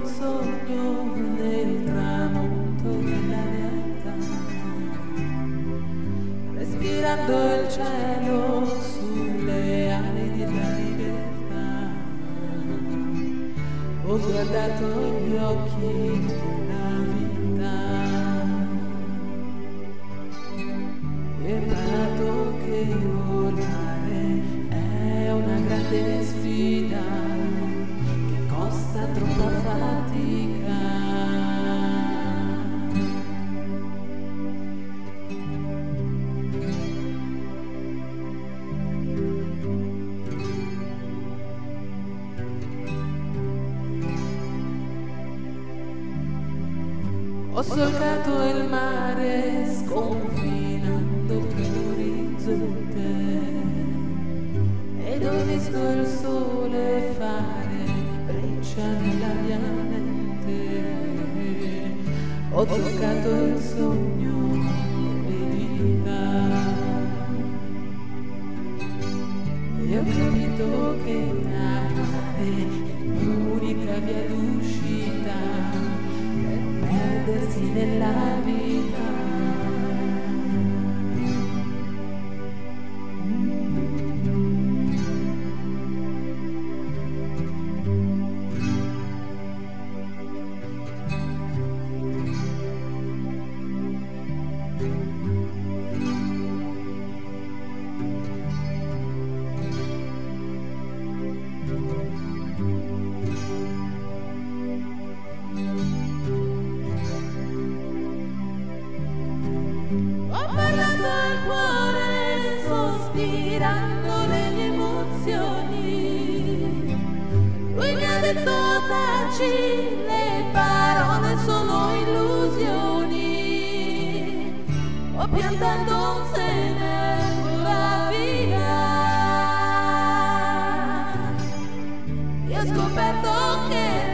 un sogno nel tramonto della realtà, respirando il cielo sulle ali della libertà. Ho guardato gli occhi della vita e ho imparato che volare è una grande sfida che costa troppa fatica. Ho solcato il mare sconfinando oltre l'orizzonte ed ho visto il sole fare breccia nella mia mente. Ho toccato il sogno con le dita e ho capito che amare è l'unica via d'uscita per perdersi nella vita. Sospirando le emozioni, lui mi ha detto taci, le parole sono illusioni. Ho piantato un seme vola via e ho scoperto che